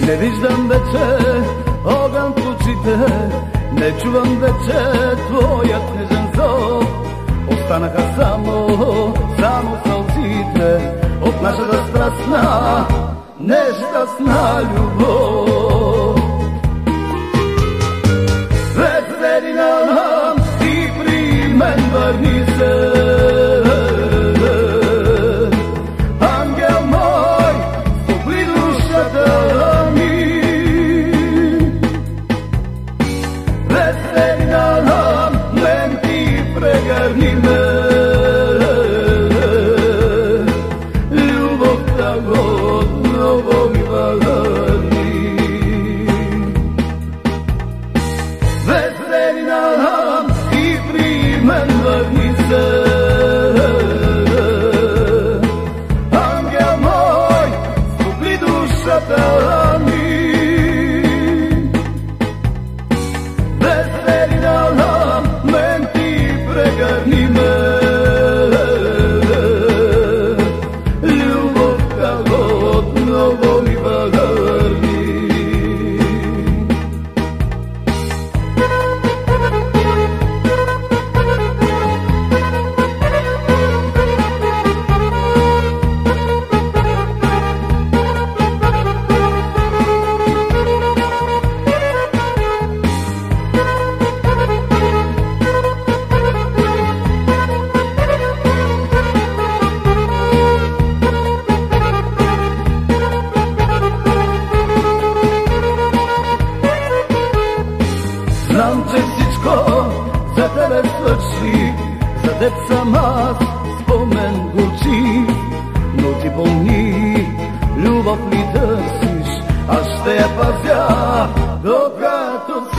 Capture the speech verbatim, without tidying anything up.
Не виждам вече огън в очите, не чувам вече твоят нежен зов. Останаха само, само сълзите от нашата страстна, нещастна любов. Ветерина нам, ти при мен върни се. Ангел мой, стопли душата ми. Ветерина нам, мен ти прегърни ме. Любовта отново ми върни. Ветерина нам, ти при мен върни се. Ангел мой, стопли душата ми. Ветерина нам, мен ти прегърни ме. Любовта отново ми върни. Знам, че всичко за тебе свърши, за теб съм аз, спомен горчи. Но ти помни, любов ли търсиш, аз ще я пазя, докато